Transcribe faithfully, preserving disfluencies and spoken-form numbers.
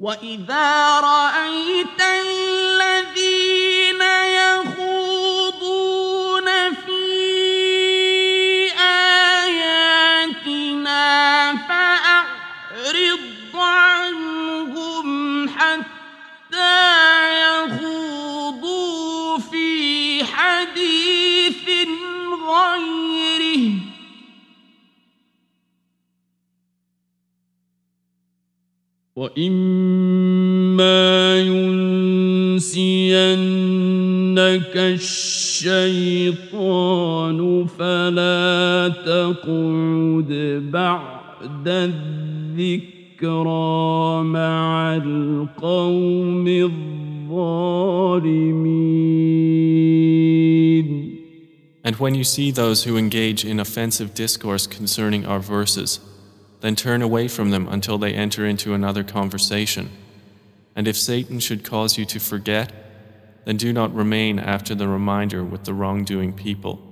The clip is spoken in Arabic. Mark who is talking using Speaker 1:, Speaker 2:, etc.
Speaker 1: وَإِذَا رَأَيْتَ الَّذِينَ يَخُوضُونَ فِي آيَاتِنَا فَأَعْرِضْ عَنْهُمْ حَتَّىٰ يَخُوضُوا فِي حَدِيثٍ غَيْرِهِ ۚ وَإِمَّا يُنسِيَنَّكَ الشَّيْطَانُ فَلَا تَقْعُدْ بَعْدَ الذِّكْرَىٰ مَعَ الْقَوْمِ الظَّالِمِينَ.
Speaker 2: And when you see those who engage in offensive discourse concerning our verses, then turn away from them until they enter into another conversation. And if Satan should cause you to forget, then do not remain after the reminder with the wrongdoing people.